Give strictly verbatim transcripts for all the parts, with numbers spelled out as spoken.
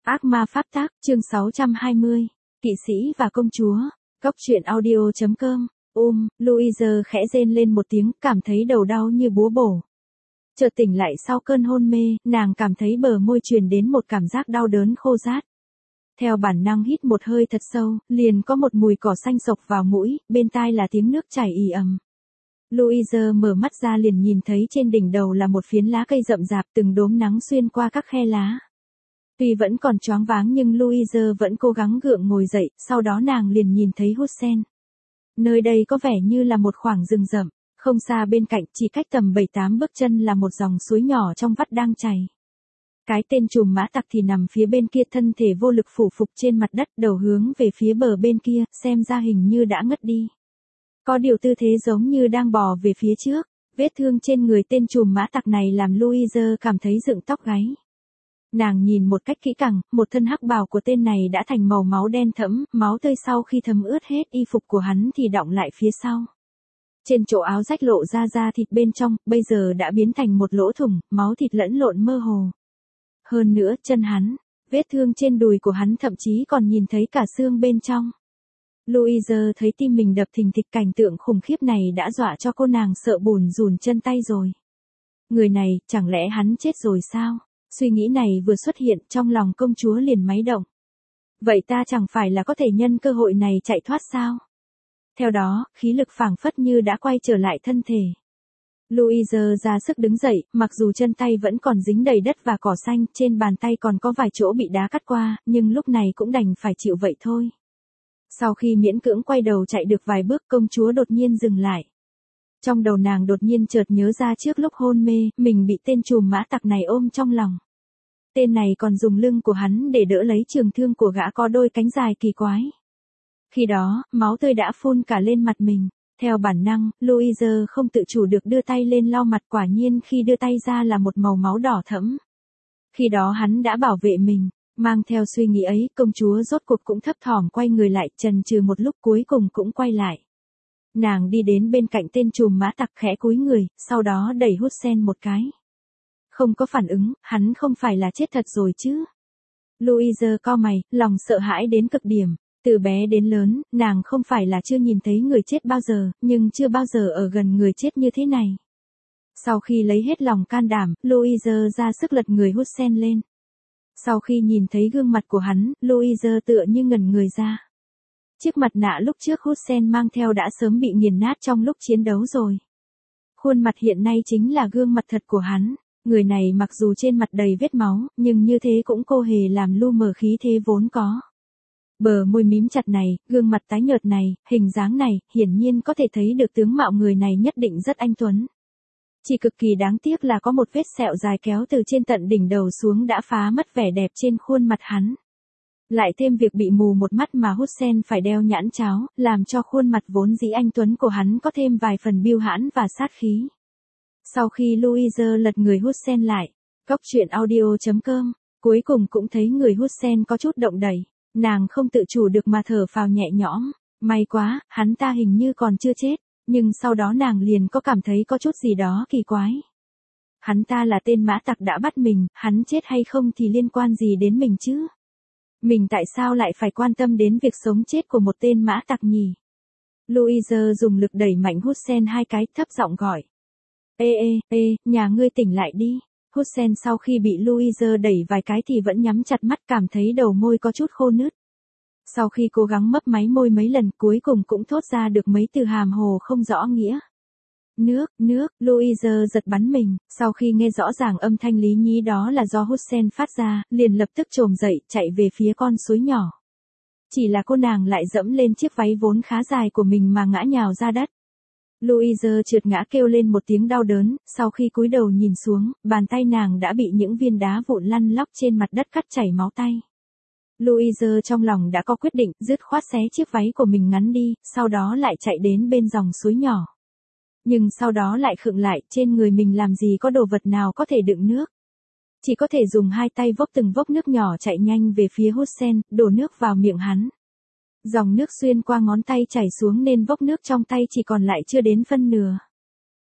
Ác ma pháp tác, chương sáu trăm hai mươi. Kỵ sĩ và công chúa. Cốc truyện audio chấm com. Ôm, Louise khẽ rên lên một tiếng, cảm thấy đầu đau như búa bổ. Chợt tỉnh lại sau cơn hôn mê, nàng cảm thấy bờ môi truyền đến một cảm giác đau đớn khô rát. Theo bản năng hít một hơi thật sâu, liền có một mùi cỏ xanh xộc vào mũi, bên tai là tiếng nước chảy ì ầm. Louise mở mắt ra liền nhìn thấy trên đỉnh đầu là một phiến lá cây rậm rạp, từng đốm nắng xuyên qua các khe lá. Tuy vẫn còn choáng váng nhưng Louise vẫn cố gắng gượng ngồi dậy, sau đó nàng liền nhìn thấy Hussein. Nơi đây có vẻ như là một khoảng rừng rậm, không xa bên cạnh, chỉ cách tầm bảy tám bước chân là một dòng suối nhỏ trong vắt đang chảy. Cái tên trùm mã tặc thì nằm phía bên kia, thân thể vô lực phủ phục trên mặt đất, đầu hướng về phía bờ bên kia, xem ra hình như đã ngất đi. Có điều tư thế giống như đang bò về phía trước, vết thương trên người tên trùm mã tặc này làm Louise cảm thấy dựng tóc gáy. Nàng nhìn một cách kỹ càng, một thân hắc bào của tên này đã thành màu máu đen thẫm, máu tươi sau khi thấm ướt hết y phục của hắn thì đọng lại phía sau. Trên chỗ áo rách lộ ra da thịt bên trong, bây giờ đã biến thành một lỗ thủng, máu thịt lẫn lộn mơ hồ. Hơn nữa, chân hắn, vết thương trên đùi của hắn thậm chí còn nhìn thấy cả xương bên trong. Louise thấy tim mình đập thình thịch, cảnh tượng khủng khiếp này đã dọa cho cô nàng sợ bùn rùn chân tay rồi. Người này, chẳng lẽ hắn chết rồi sao? Suy nghĩ này vừa xuất hiện, trong lòng công chúa liền máy động. Vậy ta chẳng phải là có thể nhân cơ hội này chạy thoát sao? Theo đó, khí lực phảng phất như đã quay trở lại thân thể. Louise ra sức đứng dậy, mặc dù chân tay vẫn còn dính đầy đất và cỏ xanh, trên bàn tay còn có vài chỗ bị đá cắt qua, nhưng lúc này cũng đành phải chịu vậy thôi. Sau khi miễn cưỡng quay đầu chạy được vài bước, công chúa đột nhiên dừng lại. Trong đầu nàng đột nhiên chợt nhớ ra trước lúc hôn mê, mình bị tên trùm mã tặc này ôm trong lòng. Tên này còn dùng lưng của hắn để đỡ lấy trường thương của gã có đôi cánh dài kỳ quái. Khi đó, máu tươi đã phun cả lên mặt mình. Theo bản năng, Louise không tự chủ được đưa tay lên lau mặt, quả nhiên khi đưa tay ra là một màu máu đỏ thẫm. Khi đó hắn đã bảo vệ mình. Mang theo suy nghĩ ấy, công chúa rốt cuộc cũng thấp thỏm quay người lại, chần chừ một lúc cuối cùng cũng quay lại. Nàng đi đến bên cạnh tên trùm mã tặc, khẽ cúi người, sau đó đẩy Hussein một cái. Không có phản ứng, hắn không phải là chết thật rồi chứ? Louise cau mày, lòng sợ hãi đến cực điểm. Từ bé đến lớn, nàng không phải là chưa nhìn thấy người chết bao giờ, nhưng chưa bao giờ ở gần người chết như thế này. Sau khi lấy hết lòng can đảm, Louise ra sức lật người Hussein lên. Sau khi nhìn thấy gương mặt của hắn, Louise tựa như ngẩn người ra. Chiếc mặt nạ lúc trước Hussein mang theo đã sớm bị nghiền nát trong lúc chiến đấu rồi. Khuôn mặt hiện nay chính là gương mặt thật của hắn. Người này mặc dù trên mặt đầy vết máu, nhưng như thế cũng cô hề làm lu mờ khí thế vốn có. Bờ môi mím chặt này, gương mặt tái nhợt này, hình dáng này, hiển nhiên có thể thấy được tướng mạo người này nhất định rất anh tuấn. Chỉ cực kỳ đáng tiếc là có một vết sẹo dài kéo từ trên tận đỉnh đầu xuống đã phá mất vẻ đẹp trên khuôn mặt hắn. Lại thêm việc bị mù một mắt mà Hussein phải đeo nhãn cháo, làm cho khuôn mặt vốn dĩ anh tuấn của hắn có thêm vài phần biêu hãn và sát khí. Sau khi Louise lật người Hussein lại, cốc truyện audio chấm com, cuối cùng cũng thấy người Hussein có chút động đậy, nàng không tự chủ được mà thở phào nhẹ nhõm, may quá, hắn ta hình như còn chưa chết, nhưng sau đó nàng liền có cảm thấy có chút gì đó kỳ quái. Hắn ta là tên mã tặc đã bắt mình, hắn chết hay không thì liên quan gì đến mình chứ? Mình tại sao lại phải quan tâm đến việc sống chết của một tên mã tặc nhỉ? Louise dùng lực đẩy mạnh Hussein hai cái, thấp giọng gọi. Ê ê, ê, nhà ngươi tỉnh lại đi. Hussein sau khi bị Louise đẩy vài cái thì vẫn nhắm chặt mắt, cảm thấy đầu môi có chút khô nứt. Sau khi cố gắng mấp máy môi mấy lần, cuối cùng cũng thốt ra được mấy từ hàm hồ không rõ nghĩa. Nước, nước, Louise giật bắn mình, sau khi nghe rõ ràng âm thanh lý nhí đó là do Hussein phát ra, liền lập tức chồm dậy, chạy về phía con suối nhỏ. Chỉ là cô nàng lại dẫm lên chiếc váy vốn khá dài của mình mà ngã nhào ra đất. Louise trượt ngã kêu lên một tiếng đau đớn, sau khi cúi đầu nhìn xuống, bàn tay nàng đã bị những viên đá vụn lăn lóc trên mặt đất cắt chảy máu tay. Louise trong lòng đã có quyết định, dứt khoát xé chiếc váy của mình ngắn đi, sau đó lại chạy đến bên dòng suối nhỏ. Nhưng sau đó lại khựng lại, trên người mình làm gì có đồ vật nào có thể đựng nước. Chỉ có thể dùng hai tay vốc từng vốc nước nhỏ chạy nhanh về phía Hussein, đổ nước vào miệng hắn. Dòng nước xuyên qua ngón tay chảy xuống nên vốc nước trong tay chỉ còn lại chưa đến phân nửa.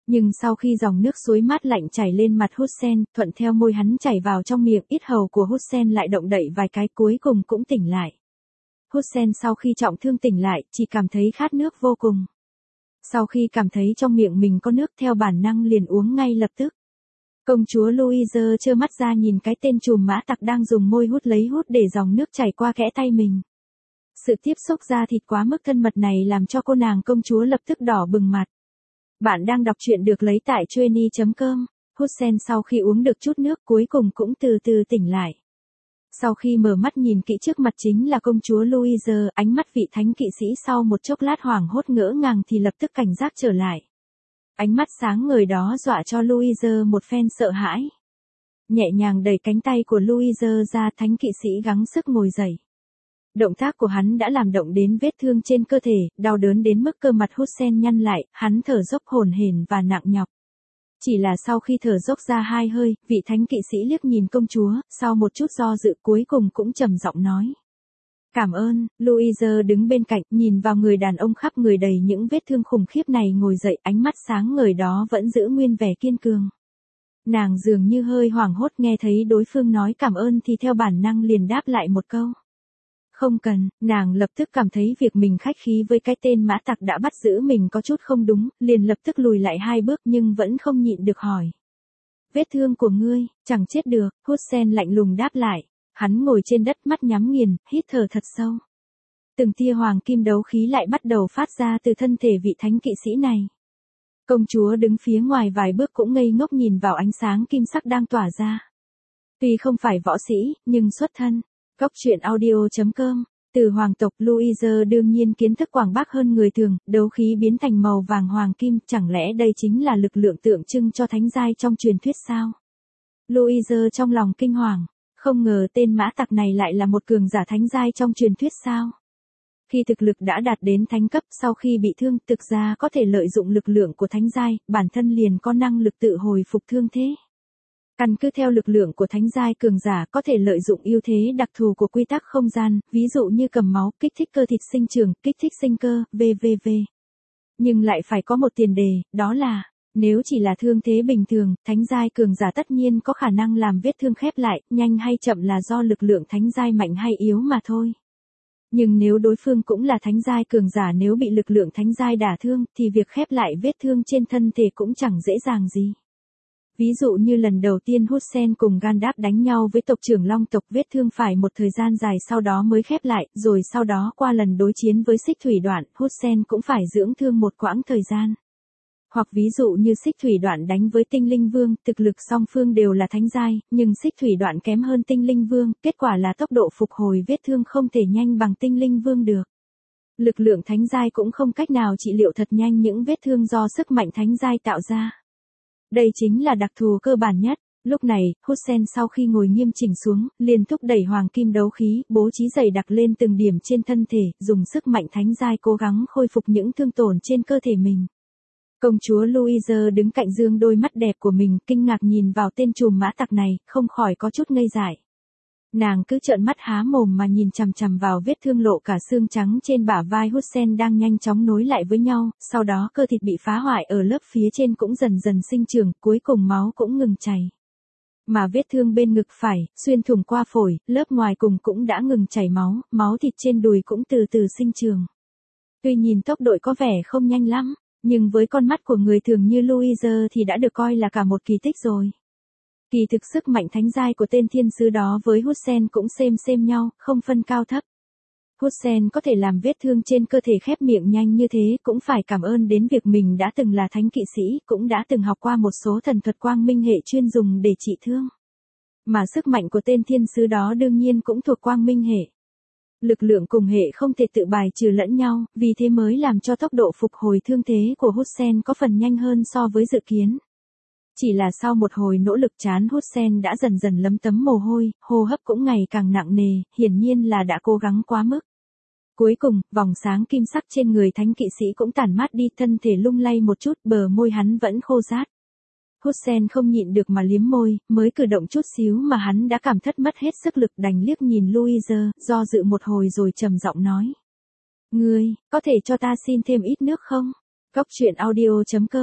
Nhưng sau khi dòng nước suối mát lạnh chảy lên mặt Hussein, thuận theo môi hắn chảy vào trong miệng, yết hầu của Hussein lại động đậy vài cái, cuối cùng cũng tỉnh lại. Hussein sau khi trọng thương tỉnh lại, chỉ cảm thấy khát nước vô cùng. Sau khi cảm thấy trong miệng mình có nước, theo bản năng liền uống ngay lập tức. Công chúa Louise trơ mắt ra nhìn cái tên trùm mã tặc đang dùng môi hút lấy hút để dòng nước chảy qua kẽ tay mình. Sự tiếp xúc da thịt quá mức thân mật này làm cho cô nàng công chúa lập tức đỏ bừng mặt. Bạn đang đọc truyện được lấy tại Chueny chấm com. Hussein sau khi uống được chút nước cuối cùng cũng từ từ tỉnh lại. Sau khi mở mắt nhìn kỹ trước mặt chính là công chúa Louise, ánh mắt vị thánh kỵ sĩ sau một chốc lát hoảng hốt ngỡ ngàng thì lập tức cảnh giác trở lại. Ánh mắt sáng ngời đó dọa cho Louise một phen sợ hãi. Nhẹ nhàng đẩy cánh tay của Louise ra, thánh kỵ sĩ gắng sức ngồi dậy. Động tác của hắn đã làm động đến vết thương trên cơ thể, đau đớn đến mức cơ mặt Hussein nhăn lại, hắn thở dốc hổn hển và nặng nhọc. Chỉ là sau khi thở dốc ra hai hơi, vị thánh kỵ sĩ liếc nhìn công chúa, sau một chút do dự cuối cùng cũng trầm giọng nói. Cảm ơn. Louise đứng bên cạnh, nhìn vào người đàn ông khắp người đầy những vết thương khủng khiếp này ngồi dậy, ánh mắt sáng ngời đó vẫn giữ nguyên vẻ kiên cường. Nàng dường như hơi hoảng hốt nghe thấy đối phương nói cảm ơn thì theo bản năng liền đáp lại một câu. Không cần, nàng lập tức cảm thấy việc mình khách khí với cái tên mã tặc đã bắt giữ mình có chút không đúng, liền lập tức lùi lại hai bước nhưng vẫn không nhịn được hỏi. Vết thương của ngươi, chẳng chết được, Hussein lạnh lùng đáp lại. Hắn ngồi trên đất mắt nhắm nghiền, hít thở thật sâu. Từng tia hoàng kim đấu khí lại bắt đầu phát ra từ thân thể vị thánh kỵ sĩ này. Công chúa đứng phía ngoài vài bước cũng ngây ngốc nhìn vào ánh sáng kim sắc đang tỏa ra. Tuy không phải võ sĩ, nhưng xuất thân. Góc truyện audio chấm com. Từ hoàng tộc Louise đương nhiên kiến thức quảng bác hơn người thường, đấu khí biến thành màu vàng hoàng kim, chẳng lẽ đây chính là lực lượng tượng trưng cho thánh giai trong truyền thuyết sao? Louise trong lòng kinh hoàng, không ngờ tên mã tặc này lại là một cường giả thánh giai trong truyền thuyết sao? Khi thực lực đã đạt đến thánh cấp, sau khi bị thương, thực ra có thể lợi dụng lực lượng của thánh giai, bản thân liền có năng lực tự hồi phục thương thế. Căn cứ theo lực lượng của thánh giai cường giả có thể lợi dụng ưu thế đặc thù của quy tắc không gian, ví dụ như cầm máu, kích thích cơ thịt sinh trưởng, kích thích sinh cơ, vân vân. Nhưng lại phải có một tiền đề, đó là, nếu chỉ là thương thế bình thường, thánh giai cường giả tất nhiên có khả năng làm vết thương khép lại, nhanh hay chậm là do lực lượng thánh giai mạnh hay yếu mà thôi. Nhưng nếu đối phương cũng là thánh giai cường giả, nếu bị lực lượng thánh giai đả thương, thì việc khép lại vết thương trên thân thể cũng chẳng dễ dàng gì. Ví dụ như lần đầu tiên Hussein cùng Gandalf đánh nhau với tộc trưởng Long tộc, vết thương phải một thời gian dài sau đó mới khép lại, rồi sau đó qua lần đối chiến với Xích Thủy Đoạn, Hussein cũng phải dưỡng thương một quãng thời gian. Hoặc ví dụ như Xích Thủy Đoạn đánh với Tinh Linh Vương, thực lực song phương đều là thánh giai, nhưng Xích Thủy Đoạn kém hơn Tinh Linh Vương, kết quả là tốc độ phục hồi vết thương không thể nhanh bằng Tinh Linh Vương được. Lực lượng thánh giai cũng không cách nào trị liệu thật nhanh những vết thương do sức mạnh thánh giai tạo ra. Đây chính là đặc thù cơ bản nhất. Lúc này, Hussein sau khi ngồi nghiêm chỉnh xuống, liền thúc đẩy hoàng kim đấu khí, bố trí dày đặc lên từng điểm trên thân thể, dùng sức mạnh thánh giai cố gắng khôi phục những thương tổn trên cơ thể mình. Công chúa Louise đứng cạnh dương đôi mắt đẹp của mình, kinh ngạc nhìn vào tên trùm mã tặc này, không khỏi có chút ngây dại. Nàng cứ trợn mắt há mồm mà nhìn chằm chằm vào vết thương lộ cả xương trắng trên bả vai Hussein đang nhanh chóng nối lại với nhau, sau đó cơ thịt bị phá hoại ở lớp phía trên cũng dần dần sinh trưởng, cuối cùng máu cũng ngừng chảy. Mà vết thương bên ngực phải, xuyên thủng qua phổi, lớp ngoài cùng cũng đã ngừng chảy máu, máu thịt trên đùi cũng từ từ sinh trưởng. Tuy nhìn tốc độ có vẻ không nhanh lắm, nhưng với con mắt của người thường như Louise thì đã được coi là cả một kỳ tích rồi. Kỳ thực sức mạnh thánh giai của tên thiên sứ đó với Hussein cũng xem xem nhau, không phân cao thấp. Hussein có thể làm vết thương trên cơ thể khép miệng nhanh như thế cũng phải cảm ơn đến việc mình đã từng là thánh kỵ sĩ, cũng đã từng học qua một số thần thuật quang minh hệ chuyên dùng để trị thương. Mà sức mạnh của tên thiên sứ đó đương nhiên cũng thuộc quang minh hệ. Lực lượng cùng hệ không thể tự bài trừ lẫn nhau, vì thế mới làm cho tốc độ phục hồi thương thế của Hussein có phần nhanh hơn so với dự kiến. Chỉ là sau một hồi nỗ lực chán Hussein đã dần dần lấm tấm mồ hôi, hô hấp cũng ngày càng nặng nề, hiển nhiên là đã cố gắng quá mức. Cuối cùng, vòng sáng kim sắc trên người thánh kỵ sĩ cũng tản mát đi, thân thể lung lay một chút, bờ môi hắn vẫn khô rát. Hussein không nhịn được mà liếm môi, mới cử động chút xíu mà hắn đã cảm thất mất hết sức lực, đành liếc nhìn Louise, do dự một hồi rồi trầm giọng nói. Ngươi, có thể cho ta xin thêm ít nước không? Góc truyện audio chấm com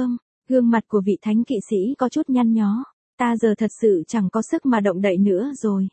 Gương mặt của vị thánh kỵ sĩ có chút nhăn nhó. Ta giờ thật sự chẳng có sức mà động đậy nữa rồi.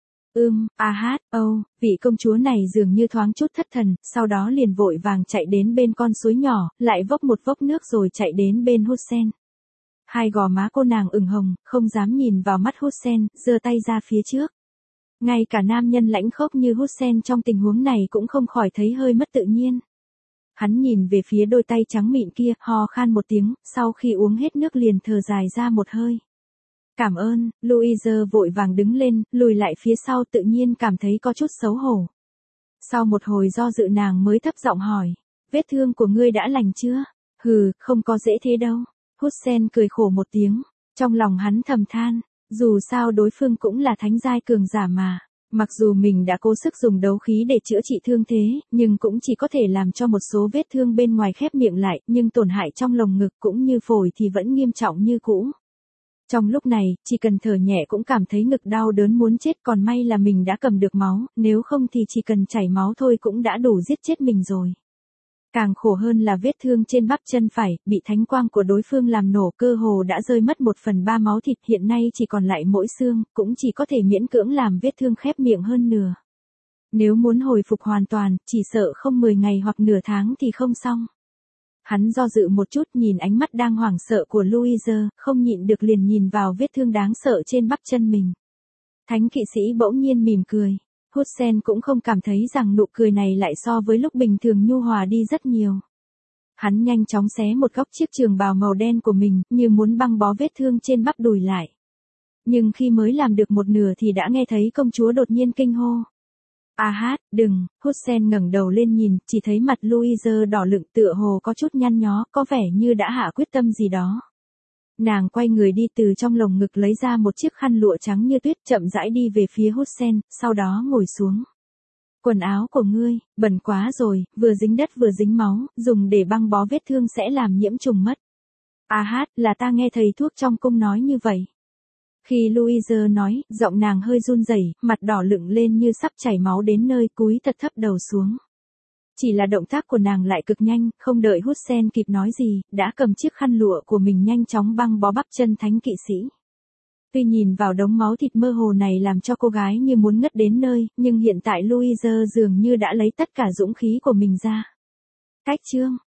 Ưm, a hát, âu, vị công chúa này dường như thoáng chút thất thần, sau đó liền vội vàng chạy đến bên con suối nhỏ, lại vốc một vốc nước rồi chạy đến bên Hussein. Hai gò má cô nàng ửng hồng, không dám nhìn vào mắt Hussein, giơ tay ra phía trước. Ngay cả nam nhân lãnh khốc như Hussein trong tình huống này cũng không khỏi thấy hơi mất tự nhiên. Hắn nhìn về phía đôi tay trắng mịn kia, ho khan một tiếng, sau khi uống hết nước liền thở dài ra một hơi. Cảm ơn, Louise vội vàng đứng lên, lùi lại phía sau tự nhiên cảm thấy có chút xấu hổ. Sau một hồi do dự nàng mới thấp giọng hỏi, vết thương của ngươi đã lành chưa? Hừ, không có dễ thế đâu. Hussein cười khổ một tiếng, trong lòng hắn thầm than, dù sao đối phương cũng là thánh giai cường giả mà. Mặc dù mình đã cố sức dùng đấu khí để chữa trị thương thế, nhưng cũng chỉ có thể làm cho một số vết thương bên ngoài khép miệng lại, nhưng tổn hại trong lồng ngực cũng như phổi thì vẫn nghiêm trọng như cũ. Trong lúc này, chỉ cần thở nhẹ cũng cảm thấy ngực đau đớn muốn chết, còn may là mình đã cầm được máu, nếu không thì chỉ cần chảy máu thôi cũng đã đủ giết chết mình rồi. Càng khổ hơn là vết thương trên bắp chân phải, bị thánh quang của đối phương làm nổ, cơ hồ đã rơi mất một phần ba máu thịt, hiện nay chỉ còn lại mỗi xương, cũng chỉ có thể miễn cưỡng làm vết thương khép miệng hơn nửa. Nếu muốn hồi phục hoàn toàn, chỉ sợ không mười ngày hoặc nửa tháng thì không xong. Hắn do dự một chút, nhìn ánh mắt đang hoảng sợ của Louise, không nhịn được liền nhìn vào vết thương đáng sợ trên bắp chân mình. Thánh kỵ sĩ bỗng nhiên mỉm cười. Hussein cũng không cảm thấy rằng nụ cười này lại so với lúc bình thường nhu hòa đi rất nhiều. Hắn nhanh chóng xé một góc chiếc trường bào màu đen của mình, như muốn băng bó vết thương trên bắp đùi lại. Nhưng khi mới làm được một nửa thì đã nghe thấy công chúa đột nhiên kinh hô. A hát, đừng, Hussein ngẩng đầu lên nhìn, chỉ thấy mặt Louise đỏ lựng tựa hồ có chút nhăn nhó, có vẻ như đã hạ quyết tâm gì đó. Nàng quay người đi từ trong lồng ngực lấy ra một chiếc khăn lụa trắng như tuyết, chậm rãi đi về phía Hussein, sau đó ngồi xuống. Quần áo của ngươi, bẩn quá rồi, vừa dính đất vừa dính máu, dùng để băng bó vết thương sẽ làm nhiễm trùng mất. A hát, là ta nghe thầy thuốc trong cung nói như vậy. Khi Louise nói, giọng nàng hơi run rẩy, mặt đỏ lựng lên như sắp chảy máu đến nơi, cúi thật thấp đầu xuống. Chỉ là động tác của nàng lại cực nhanh, không đợi Hussein kịp nói gì, đã cầm chiếc khăn lụa của mình nhanh chóng băng bó bắp chân thánh kỵ sĩ. Tuy nhìn vào đống máu thịt mơ hồ này làm cho cô gái như muốn ngất đến nơi, nhưng hiện tại Louise dường như đã lấy tất cả dũng khí của mình ra. Cách chương